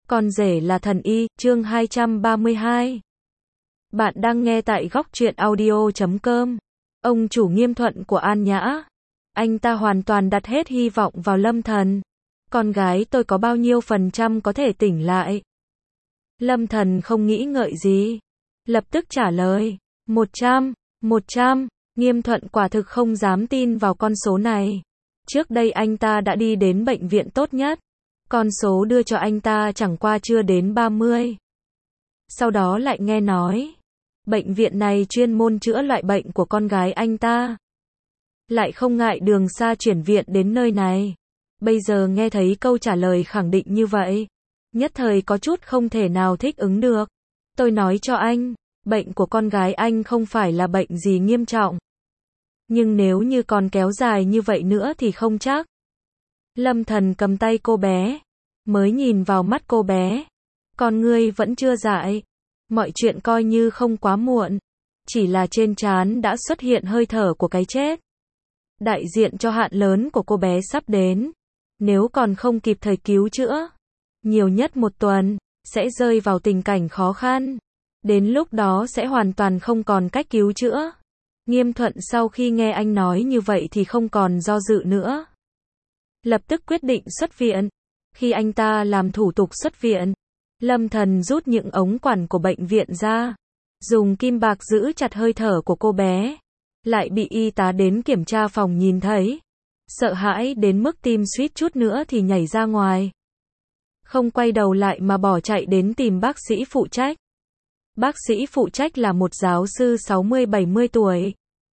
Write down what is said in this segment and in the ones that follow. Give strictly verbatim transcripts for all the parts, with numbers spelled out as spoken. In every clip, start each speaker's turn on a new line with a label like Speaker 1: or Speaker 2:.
Speaker 1: Con rể là thần y, chương hai trăm ba mươi hai. Bạn đang nghe tại góc truyện audio chấm com. Ông chủ Nghiêm Thuận của An Nhã. Anh ta hoàn toàn đặt hết hy vọng vào Lâm Thần. Con gái tôi có bao nhiêu phần trăm có thể tỉnh lại? Lâm Thần không nghĩ ngợi gì. Lập tức trả lời. một trăm, một trăm. Nghiêm Thuận quả thực không dám tin vào con số này. Trước đây anh ta đã đi đến bệnh viện tốt nhất. Con số đưa cho anh ta chẳng qua chưa đến ba mươi. Sau đó lại nghe nói, bệnh viện này chuyên môn chữa loại bệnh của con gái anh ta. Lại không ngại đường xa chuyển viện đến nơi này. Bây giờ nghe thấy câu trả lời khẳng định như vậy, nhất thời có chút không thể nào thích ứng được. Tôi nói cho anh, bệnh của con gái anh không phải là bệnh gì nghiêm trọng. Nhưng nếu như còn kéo dài như vậy nữa thì không chắc. Lâm Thần cầm tay cô bé, mới nhìn vào mắt cô bé. Con ngươi vẫn chưa dại. Mọi chuyện coi như không quá muộn. Chỉ là trên trán đã xuất hiện hơi thở của cái chết. Đại diện cho hạn lớn của cô bé sắp đến. Nếu còn không kịp thời cứu chữa, nhiều nhất một tuần, sẽ rơi vào tình cảnh khó khăn. Đến lúc đó sẽ hoàn toàn không còn cách cứu chữa. Nghiêm Thuận sau khi nghe anh nói như vậy thì không còn do dự nữa. Lập tức quyết định xuất viện. Khi anh ta làm thủ tục xuất viện, Lâm Thần rút những ống quản của bệnh viện ra, dùng kim bạc giữ chặt hơi thở của cô bé. Lại bị y tá đến kiểm tra phòng nhìn thấy. Sợ hãi đến mức tim suýt chút nữa thì nhảy ra ngoài. Không quay đầu lại mà bỏ chạy đến tìm bác sĩ phụ trách. Bác sĩ phụ trách là một giáo sư sáu mươi bảy mươi tuổi.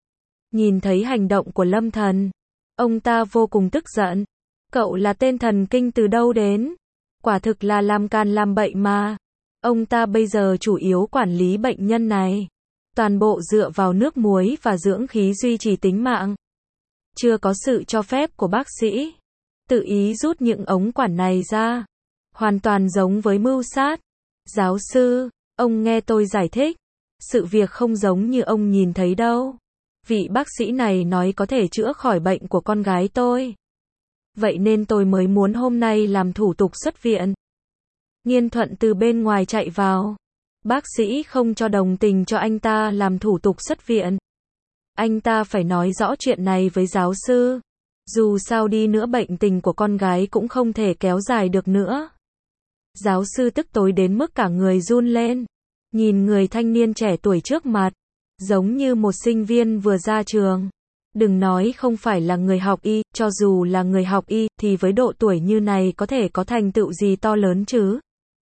Speaker 1: Nhìn thấy hành động của Lâm Thần, ông ta vô cùng tức giận. Cậu là tên thần kinh từ đâu đến? Quả thực là làm càn làm bậy mà. Ông ta bây giờ chủ yếu quản lý bệnh nhân này. Toàn bộ dựa vào nước muối và dưỡng khí duy trì tính mạng. Chưa có sự cho phép của bác sĩ. Tự ý rút những ống quản này ra. Hoàn toàn giống với mưu sát. Giáo sư, ông nghe tôi giải thích. Sự việc không giống như ông nhìn thấy đâu. Vị bác sĩ này nói có thể chữa khỏi bệnh của con gái tôi. Vậy nên tôi mới muốn hôm nay làm thủ tục xuất viện. Nghiêm Thuận từ bên ngoài chạy vào. Bác sĩ không cho đồng tình cho anh ta làm thủ tục xuất viện. Anh ta phải nói rõ chuyện này với giáo sư. Dù sao đi nữa bệnh tình của con gái cũng không thể kéo dài được nữa. Giáo sư tức tối đến mức cả người run lên. Nhìn người thanh niên trẻ tuổi trước mặt, giống như một sinh viên vừa ra trường. Đừng nói không phải là người học y, cho dù là người học y, thì với độ tuổi như này có thể có thành tựu gì to lớn chứ.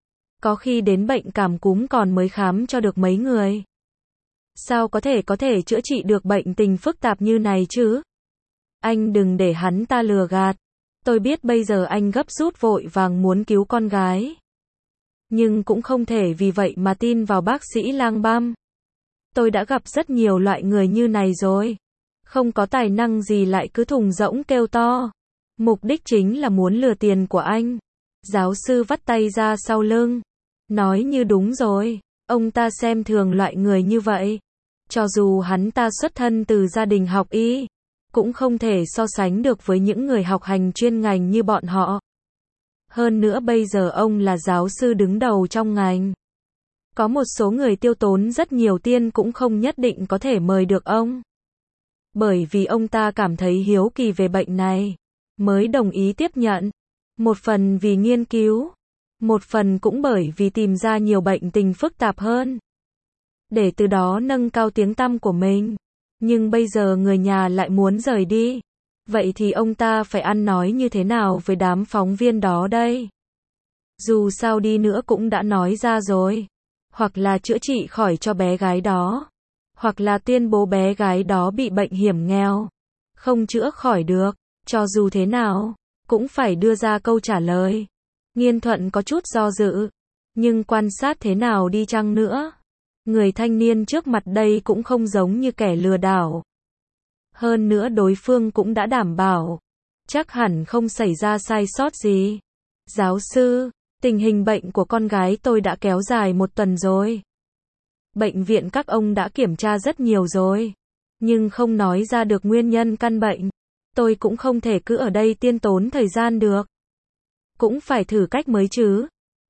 Speaker 1: Có khi đến bệnh cảm cúm còn mới khám cho được mấy người. Sao có thể có thể chữa trị được bệnh tình phức tạp như này chứ? Anh đừng để hắn ta lừa gạt. Tôi biết bây giờ anh gấp rút vội vàng muốn cứu con gái. Nhưng cũng không thể vì vậy mà tin vào bác sĩ lang băm. Tôi đã gặp rất nhiều loại người như này rồi. Không có tài năng gì lại cứ thùng rỗng kêu to. Mục đích chính là muốn lừa tiền của anh. Giáo sư vắt tay ra sau lưng. Nói như đúng rồi. Ông ta xem thường loại người như vậy. Cho dù hắn ta xuất thân từ gia đình học y, cũng không thể so sánh được với những người học hành chuyên ngành như bọn họ. Hơn nữa bây giờ ông là giáo sư đứng đầu trong ngành. Có một số người tiêu tốn rất nhiều tiền cũng không nhất định có thể mời được ông. Bởi vì ông ta cảm thấy hiếu kỳ về bệnh này, mới đồng ý tiếp nhận. Một phần vì nghiên cứu, một phần cũng bởi vì tìm ra nhiều bệnh tình phức tạp hơn. Để từ đó nâng cao tiếng tăm của mình. Nhưng bây giờ người nhà lại muốn rời đi. Vậy thì ông ta phải ăn nói như thế nào với đám phóng viên đó đây? Dù sao đi nữa cũng đã nói ra rồi. Hoặc là chữa trị khỏi cho bé gái đó. Hoặc là tuyên bố bé gái đó bị bệnh hiểm nghèo. Không chữa khỏi được. Cho dù thế nào, cũng phải đưa ra câu trả lời. Nghiêm Thuận có chút do dự. Nhưng quan sát thế nào đi chăng nữa. Người thanh niên trước mặt đây cũng không giống như kẻ lừa đảo. Hơn nữa đối phương cũng đã đảm bảo. Chắc hẳn không xảy ra sai sót gì. Giáo sư, tình hình bệnh của con gái tôi đã kéo dài một tuần rồi. Bệnh viện các ông đã kiểm tra rất nhiều rồi. Nhưng không nói ra được nguyên nhân căn bệnh. Tôi cũng không thể cứ ở đây tiên tốn thời gian được. Cũng phải thử cách mới chứ.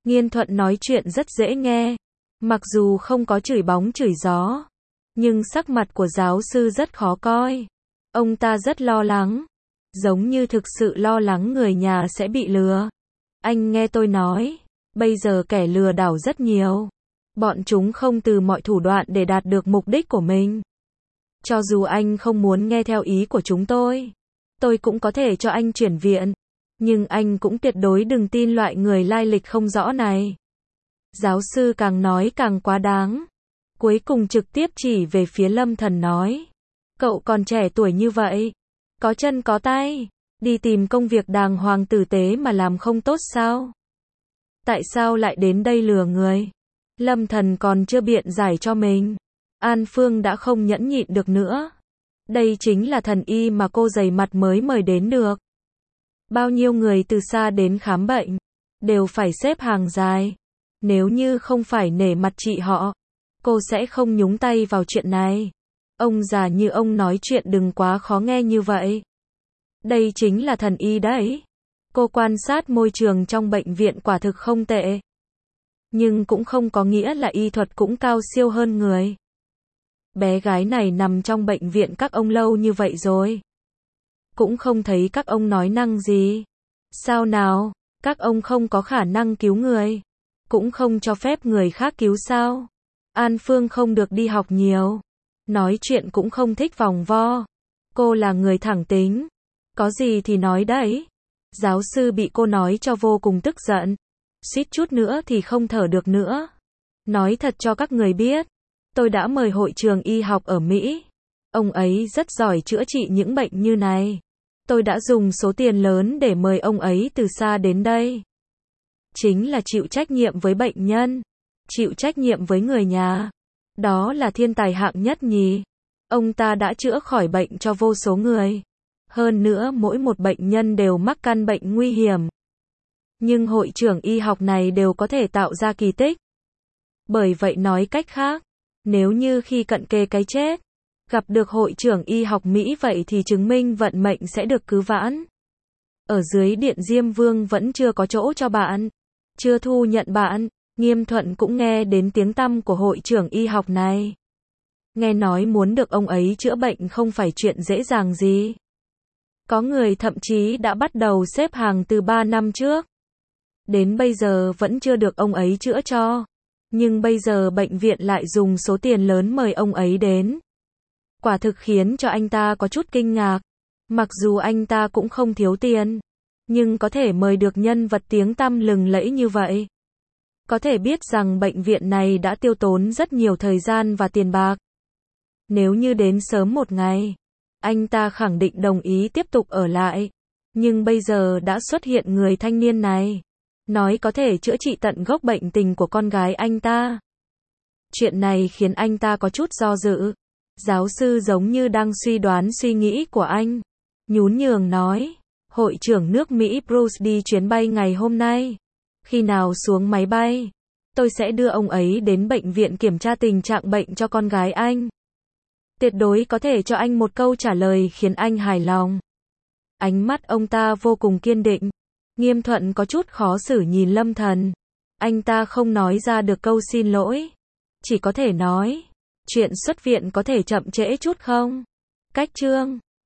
Speaker 1: Nghiên Thuận nói chuyện rất dễ nghe. Mặc dù không có chửi bóng chửi gió, nhưng sắc mặt của giáo sư rất khó coi. Ông ta rất lo lắng, giống như thực sự lo lắng người nhà sẽ bị lừa. Anh nghe tôi nói, bây giờ kẻ lừa đảo rất nhiều. Bọn chúng không từ mọi thủ đoạn để đạt được mục đích của mình. Cho dù anh không muốn nghe theo ý của chúng tôi, tôi cũng có thể cho anh chuyển viện. Nhưng anh cũng tuyệt đối đừng tin loại người lai lịch không rõ này. Giáo sư càng nói càng quá đáng. Cuối cùng trực tiếp chỉ về phía Lâm Thần nói. Cậu còn trẻ tuổi như vậy, có chân có tay, đi tìm công việc đàng hoàng tử tế mà làm không tốt sao? Tại sao lại đến đây lừa người? Lâm Thần còn chưa biện giải cho mình. An Phương đã không nhẫn nhịn được nữa. Đây chính là thần y mà cô dày mặt mới mời đến được. Bao nhiêu người từ xa đến khám bệnh, đều phải xếp hàng dài. Nếu như không phải nể mặt chị họ, cô sẽ không nhúng tay vào chuyện này. Ông già như ông nói chuyện đừng quá khó nghe như vậy. Đây chính là thần y đấy. Cô quan sát môi trường trong bệnh viện quả thực không tệ. Nhưng cũng không có nghĩa là y thuật cũng cao siêu hơn người. Bé gái này nằm trong bệnh viện các ông lâu như vậy rồi. Cũng không thấy các ông nói năng gì. Sao nào, các ông không có khả năng cứu người. Cũng không cho phép người khác cứu sao. An Phương không được đi học nhiều. Nói chuyện cũng không thích vòng vo. Cô là người thẳng tính. Có gì thì nói đấy. Giáo sư bị cô nói cho vô cùng tức giận. Suýt chút nữa thì không thở được nữa. Nói thật cho các người biết. Tôi đã mời hội trường y học ở Mỹ. Ông ấy rất giỏi chữa trị những bệnh như này. Tôi đã dùng số tiền lớn để mời ông ấy từ xa đến đây. Chính là chịu trách nhiệm với bệnh nhân. Chịu trách nhiệm với người nhà. Đó là thiên tài hạng nhất nhì. Ông ta đã chữa khỏi bệnh cho vô số người. Hơn nữa mỗi một bệnh nhân đều mắc căn bệnh nguy hiểm. Nhưng hội trưởng y học này đều có thể tạo ra kỳ tích. Bởi vậy nói cách khác, nếu như khi cận kề cái chết, gặp được hội trưởng y học Mỹ vậy thì chứng minh vận mệnh sẽ được cứu vãn. Ở dưới điện Diêm Vương vẫn chưa có chỗ cho bạn. Chưa thu nhận bạn. Nghiêm Thuận cũng nghe đến tiếng tăm của hội trưởng y học này. Nghe nói muốn được ông ấy chữa bệnh không phải chuyện dễ dàng gì. Có người thậm chí đã bắt đầu xếp hàng từ ba năm trước. Đến bây giờ vẫn chưa được ông ấy chữa cho. Nhưng bây giờ bệnh viện lại dùng số tiền lớn mời ông ấy đến. Quả thực khiến cho anh ta có chút kinh ngạc. Mặc dù anh ta cũng không thiếu tiền, nhưng có thể mời được nhân vật tiếng tăm lừng lẫy như vậy. Có thể biết rằng bệnh viện này đã tiêu tốn rất nhiều thời gian và tiền bạc. Nếu như đến sớm một ngày, anh ta khẳng định đồng ý tiếp tục ở lại. Nhưng bây giờ đã xuất hiện người thanh niên này. Nói có thể chữa trị tận gốc bệnh tình của con gái anh ta. Chuyện này khiến anh ta có chút do dự. Giáo sư giống như đang suy đoán suy nghĩ của anh. Nhún nhường nói, hội trưởng nước Mỹ Bruce đi chuyến bay ngày hôm nay. Khi nào xuống máy bay, tôi sẽ đưa ông ấy đến bệnh viện kiểm tra tình trạng bệnh cho con gái anh. Tuyệt đối có thể cho anh một câu trả lời khiến anh hài lòng. Ánh mắt ông ta vô cùng kiên định. Nghiêm Thuận có chút khó xử nhìn Lâm Thần. Anh ta không nói ra được câu xin lỗi. Chỉ có thể nói, chuyện xuất viện có thể chậm trễ chút không? Cách chương